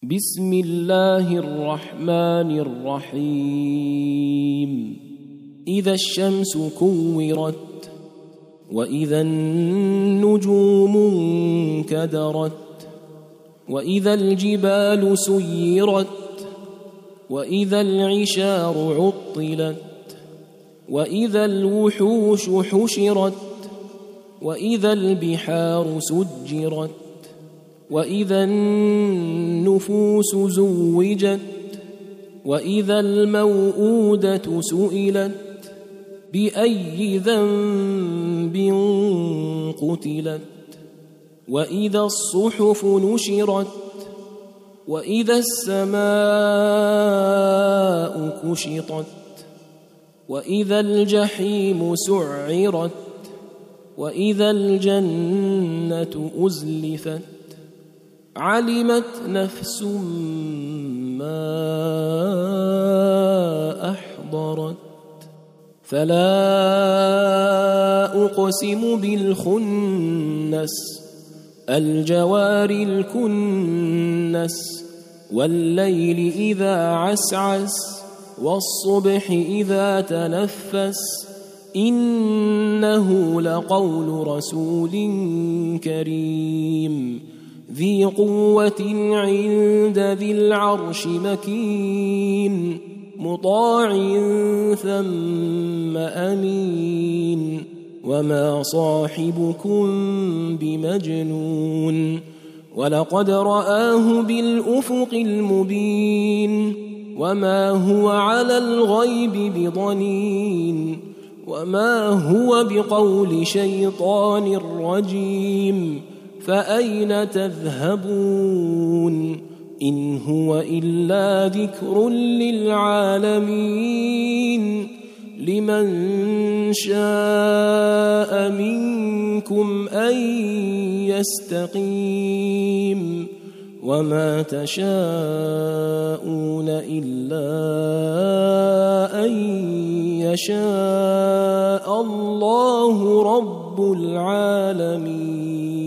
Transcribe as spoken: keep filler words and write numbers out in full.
بسم الله الرحمن الرحيم إذا الشمس كورت وإذا النجوم انكدرت وإذا الجبال سيرت وإذا العشار عطلت وإذا الوحوش حشرت وإذا البحار سجرت وإذا النفوس زوجت وإذا الموءودة سئلت بأي ذنب قتلت وإذا الصحف نشرت وإذا السماء كشطت وإذا الجحيم سعرت وإذا الجنة أزلفت علمت نفس ما أحضرت فلا أقسم بالخنس الجوار الكنس والليل إذا عسعس والصبح إذا تنفس إنه لقول رسول كريم ذي قوة عند ذي العرش مكين مطاع ثم أمين وما صاحبكم بمجنون ولقد رآه بالأفق المبين وما هو على الغيب بضنين وما هو بقول شيطان رجيم فأين تذهبون إن هو إلا ذكر للعالمين لمن شاء منكم أن يستقيم وما تشاءون إلا أن يشاء الله رب العالمين.